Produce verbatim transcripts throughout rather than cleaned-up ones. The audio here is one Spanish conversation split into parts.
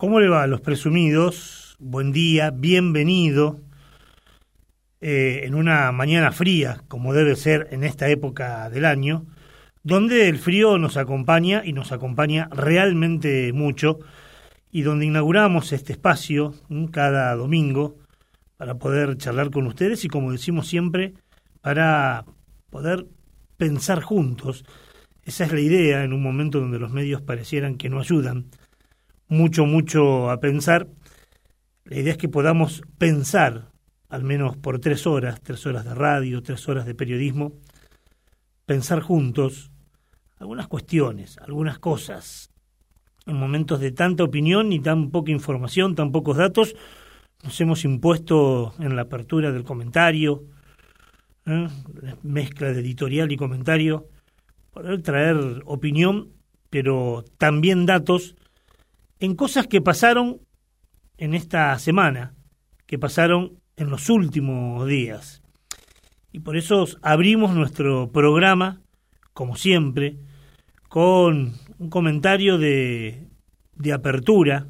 ¿Cómo le va a los presumidos? Buen día, bienvenido. Eh, en una mañana fría, como debe ser en esta época del año, donde el frío nos acompaña y nos acompaña realmente mucho, y donde inauguramos este espacio ¿m? cada domingo para poder charlar con ustedes y, como decimos siempre, para poder pensar juntos. Esa es la idea en un momento donde los medios parecieran que no ayudan mucho, mucho a pensar. La idea es que podamos pensar, al menos por tres horas, tres horas de radio, tres horas de periodismo, pensar juntos algunas cuestiones, algunas cosas. En momentos de tanta opinión y tan poca información, tan pocos datos, nos hemos impuesto en la apertura del comentario, ¿eh? mezcla de editorial y comentario, poder traer opinión, pero también datos en cosas que pasaron en esta semana, que pasaron en los últimos días. Y por eso abrimos nuestro programa, como siempre, con un comentario de, de apertura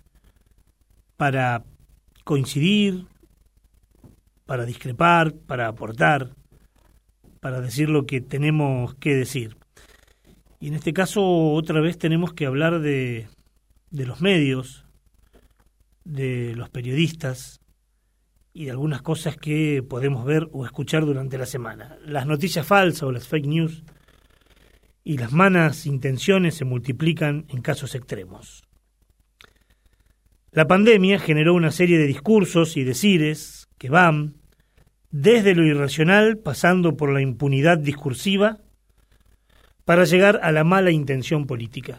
para coincidir, para discrepar, para aportar, para decir lo que tenemos que decir. Y en este caso, otra vez tenemos que hablar de, de los medios, de los periodistas y de algunas cosas que podemos ver o escuchar durante la semana. Las noticias falsas o las fake news y las malas intenciones se multiplican en casos extremos. La pandemia generó una serie de discursos y decires que van desde lo irracional, pasando por la impunidad discursiva, para llegar a la mala intención política.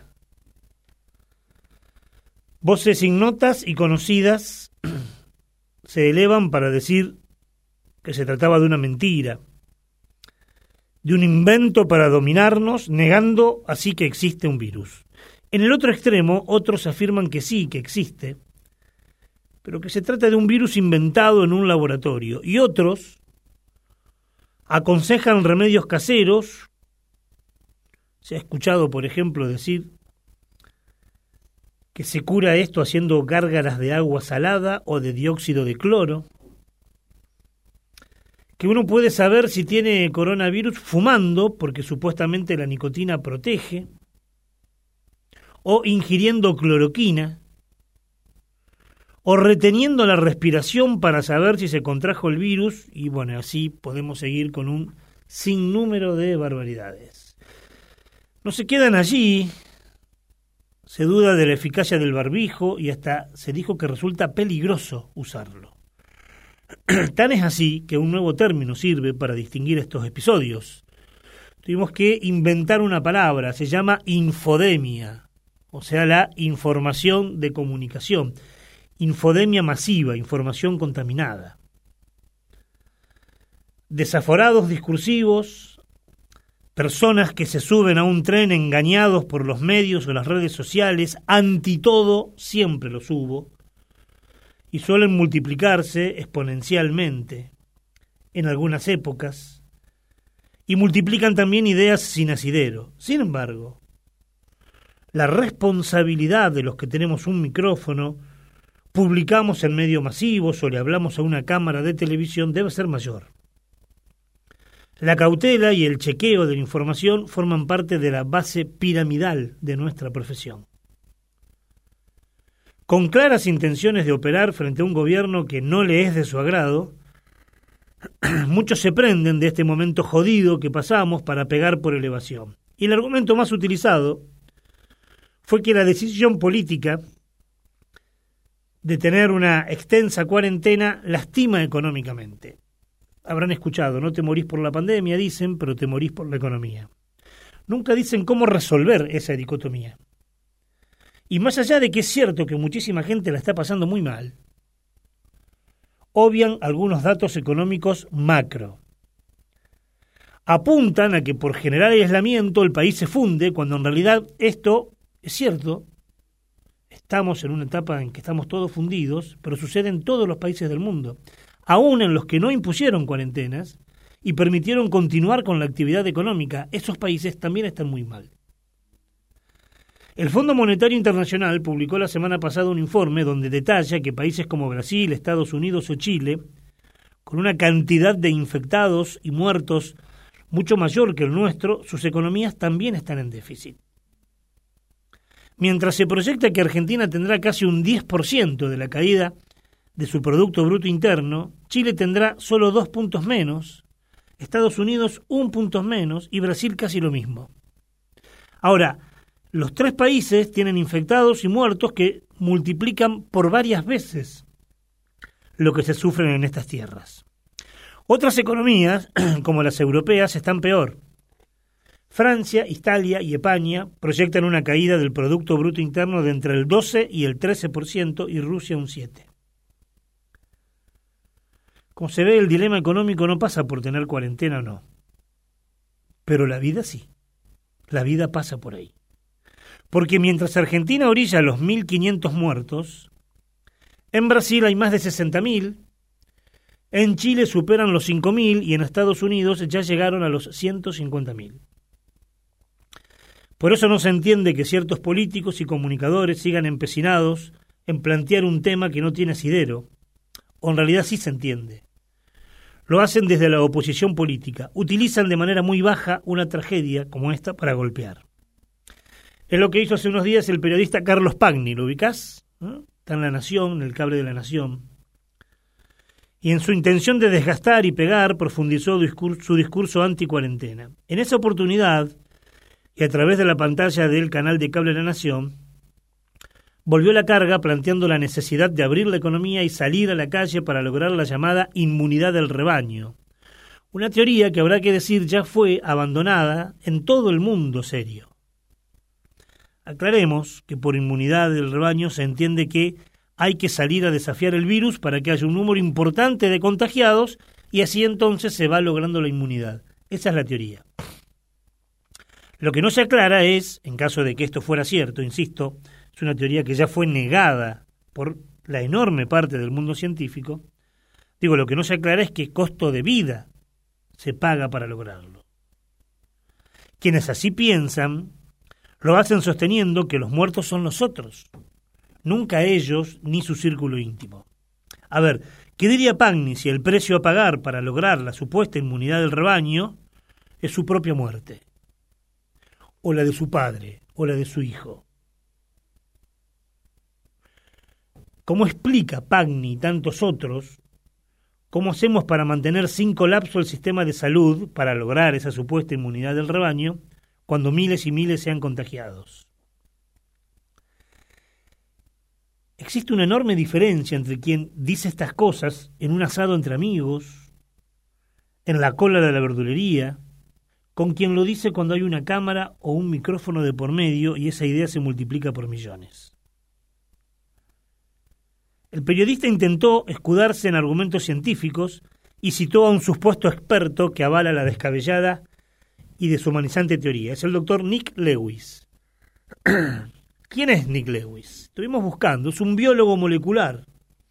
Voces ignotas y conocidas se elevan para decir que se trataba de una mentira, de un invento para dominarnos, negando así que existe un virus. En el otro extremo, otros afirman que sí, que existe, pero que se trata de un virus inventado en un laboratorio, y otros aconsejan remedios caseros. Se ha escuchado, por ejemplo, decir que se cura esto haciendo gárgaras de agua salada o de dióxido de cloro, que uno puede saber si tiene coronavirus fumando, porque supuestamente la nicotina protege, o ingiriendo cloroquina, o reteniendo la respiración para saber si se contrajo el virus, y bueno, así podemos seguir con un sinnúmero de barbaridades. No se quedan allí. Se duda de la eficacia del barbijo y hasta se dijo que resulta peligroso usarlo. Tan es así que un nuevo término sirve para distinguir estos episodios. Tuvimos que inventar una palabra, se llama infodemia, o sea, la información de comunicación. Infodemia masiva, información contaminada. Desaforados discursivos, personas que se suben a un tren engañados por los medios o las redes sociales, anti todo siempre los hubo, y suelen multiplicarse exponencialmente en algunas épocas, y multiplican también ideas sin asidero. Sin embargo, la responsabilidad de los que tenemos un micrófono, publicamos en medios masivos o le hablamos a una cámara de televisión debe ser mayor. La cautela y el chequeo de la información forman parte de la base piramidal de nuestra profesión. Con claras intenciones de operar frente a un gobierno que no le es de su agrado, muchos se prenden de este momento jodido que pasamos para pegar por elevación. Y el argumento más utilizado fue que la decisión política de tener una extensa cuarentena lastima económicamente. Habrán escuchado, no te morís por la pandemia, dicen, pero te morís por la economía. Nunca dicen cómo resolver esa dicotomía. Y más allá de que es cierto que muchísima gente la está pasando muy mal, obvian algunos datos económicos macro. Apuntan a que por generar aislamiento el país se funde, cuando en realidad esto es cierto. Estamos en una etapa en que estamos todos fundidos, pero sucede en todos los países del mundo. Aún en los que no impusieron cuarentenas y permitieron continuar con la actividad económica, esos países también están muy mal. El Fondo Monetario Internacional publicó la semana pasada un informe donde detalla que países como Brasil, Estados Unidos o Chile, con una cantidad de infectados y muertos mucho mayor que el nuestro, sus economías también están en déficit. Mientras se proyecta que Argentina tendrá casi un diez por ciento de la caída de su Producto Bruto Interno, Chile tendrá solo dos puntos menos, Estados Unidos un punto menos y Brasil casi lo mismo. Ahora, los tres países tienen infectados y muertos que multiplican por varias veces lo que se sufre en estas tierras. Otras economías, como las europeas, están peor. Francia, Italia y España proyectan una caída del Producto Bruto Interno de entre el doce y el trece por ciento y Rusia un siete por ciento. Como se ve, el dilema económico no pasa por tener cuarentena o no. Pero la vida sí. La vida pasa por ahí. Porque mientras Argentina orilla los mil quinientos muertos, en Brasil hay más de sesenta mil, en Chile superan los cinco mil y en Estados Unidos ya llegaron a los ciento cincuenta mil. Por eso no se entiende que ciertos políticos y comunicadores sigan empecinados en plantear un tema que no tiene asidero, o en realidad sí se entiende. Lo hacen desde la oposición política, utilizan de manera muy baja una tragedia como esta para golpear. Es lo que hizo hace unos días el periodista Carlos Pagni, ¿lo ubicás? ¿No? Está en La Nación, en el cable de La Nación. Y en su intención de desgastar y pegar, profundizó su discurso anti-cuarentena. En esa oportunidad, y a través de la pantalla del canal de cable de La Nación, volvió la carga planteando la necesidad de abrir la economía y salir a la calle para lograr la llamada inmunidad del rebaño. Una teoría que habrá que decir ya fue abandonada en todo el mundo serio. Aclaremos que por inmunidad del rebaño se entiende que hay que salir a desafiar el virus para que haya un número importante de contagiados y así entonces se va logrando la inmunidad. Esa es la teoría. Lo que no se aclara es, en caso de que esto fuera cierto, insisto, es una teoría que ya fue negada por la enorme parte del mundo científico, digo, lo que no se aclara es qué costo de vida se paga para lograrlo. Quienes así piensan lo hacen sosteniendo que los muertos son los otros, nunca ellos ni su círculo íntimo. A ver, ¿qué diría Pagni si el precio a pagar para lograr la supuesta inmunidad del rebaño es su propia muerte? O la de su padre, o la de su hijo. ¿Cómo explica Pagni y tantos otros cómo hacemos para mantener sin colapso el sistema de salud para lograr esa supuesta inmunidad del rebaño cuando miles y miles sean contagiados? Existe una enorme diferencia entre quien dice estas cosas en un asado entre amigos, en la cola de la verdulería, con quien lo dice cuando hay una cámara o un micrófono de por medio y esa idea se multiplica por millones. El periodista intentó escudarse en argumentos científicos y citó a un supuesto experto que avala la descabellada y deshumanizante teoría. Es el doctor Nick Lewis. ¿Quién es Nick Lewis? Estuvimos buscando, es un biólogo molecular.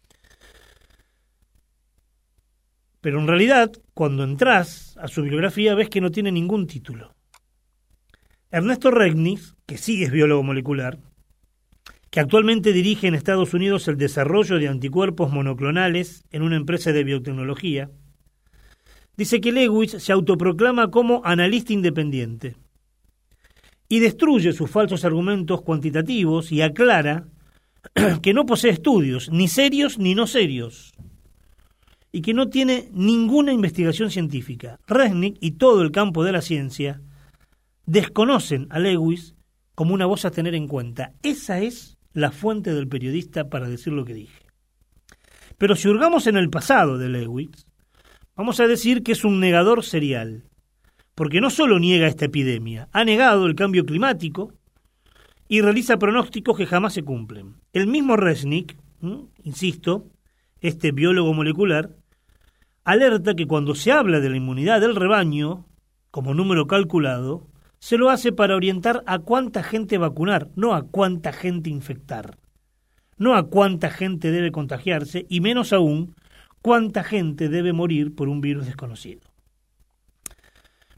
Pero en realidad, cuando entras a su bibliografía, ves que no tiene ningún título. Ernesto Regnis, que sí es biólogo molecular, que actualmente dirige en Estados Unidos el desarrollo de anticuerpos monoclonales en una empresa de biotecnología, dice que Lewis se autoproclama como analista independiente y destruye sus falsos argumentos cuantitativos y aclara que no posee estudios, ni serios ni no serios, y que no tiene ninguna investigación científica. Resnick y todo el campo de la ciencia desconocen a Lewis como una voz a tener en cuenta. Esa es la fuente del periodista para decir lo que dije. Pero si hurgamos en el pasado de Lewis, vamos a decir que es un negador serial, porque no solo niega esta epidemia, ha negado el cambio climático y realiza pronósticos que jamás se cumplen. El mismo Resnick, ¿eh? insisto, este biólogo molecular, alerta que cuando se habla de la inmunidad del rebaño, como número calculado, se lo hace para orientar a cuánta gente vacunar, no a cuánta gente infectar, no a cuánta gente debe contagiarse y menos aún cuánta gente debe morir por un virus desconocido.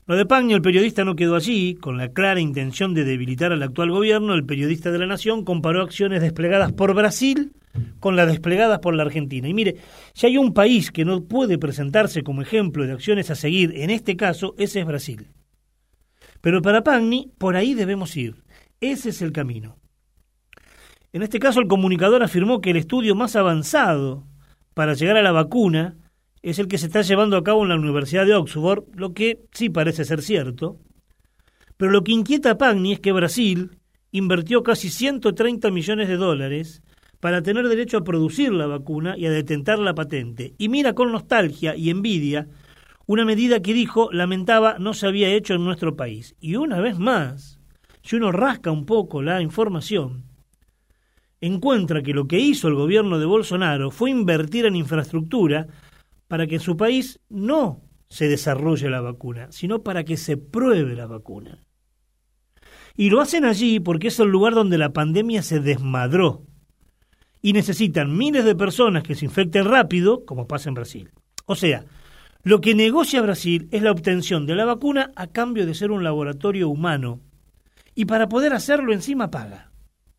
Lo de Pagni, el periodista, no quedó allí. Con la clara intención de debilitar al actual gobierno, el periodista de La Nación comparó acciones desplegadas por Brasil con las desplegadas por la Argentina. Y mire, si hay un país que no puede presentarse como ejemplo de acciones a seguir, en este caso, ese es Brasil. Pero para Pagni, por ahí debemos ir. Ese es el camino. En este caso, el comunicador afirmó que el estudio más avanzado para llegar a la vacuna es el que se está llevando a cabo en la Universidad de Oxford, lo que sí parece ser cierto. Pero lo que inquieta a Pagni es que Brasil invirtió casi ciento treinta millones de dólares para tener derecho a producir la vacuna y a detentar la patente. Y mira con nostalgia y envidia una medida que dijo lamentaba no se había hecho en nuestro país. Y una vez más, si uno rasca un poco la información, encuentra que lo que hizo el gobierno de Bolsonaro fue invertir en infraestructura para que en su país no se desarrolle la vacuna, sino para que se pruebe la vacuna. Y lo hacen allí porque es el lugar donde la pandemia se desmadró y necesitan miles de personas que se infecten rápido, como pasa en Brasil. O sea, lo que negocia Brasil es la obtención de la vacuna a cambio de ser un laboratorio humano, y para poder hacerlo encima paga.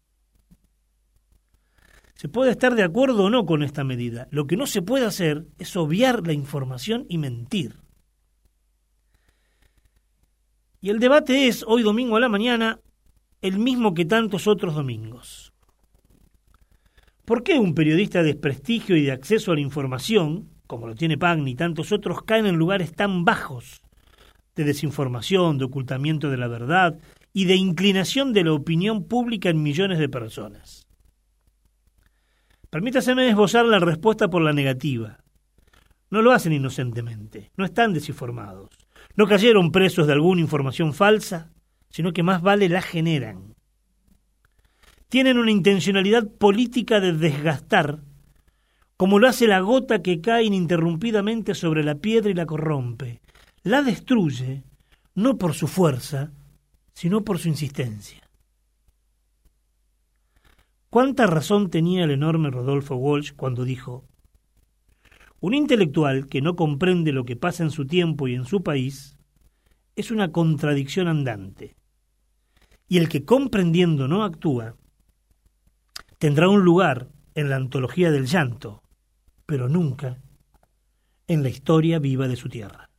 Se puede estar de acuerdo o no con esta medida. Lo que no se puede hacer es obviar la información y mentir. Y el debate es, hoy domingo a la mañana, el mismo que tantos otros domingos. ¿Por qué un periodista de prestigio y de acceso a la información, como lo tiene Pagni y tantos otros, caen en lugares tan bajos de desinformación, de ocultamiento de la verdad y de inclinación de la opinión pública en millones de personas? Permítaseme esbozar la respuesta por la negativa. No lo hacen inocentemente, no están desinformados, no cayeron presos de alguna información falsa, sino que más vale la generan. Tienen una intencionalidad política de desgastar, como lo hace la gota que cae ininterrumpidamente sobre la piedra y la corrompe. La destruye, no por su fuerza, sino por su insistencia. ¿Cuánta razón tenía el enorme Rodolfo Walsh cuando dijo: un intelectual que no comprende lo que pasa en su tiempo y en su país es una contradicción andante, y el que comprendiendo no actúa tendrá un lugar en la antología del llanto, pero nunca en la historia viva de su tierra?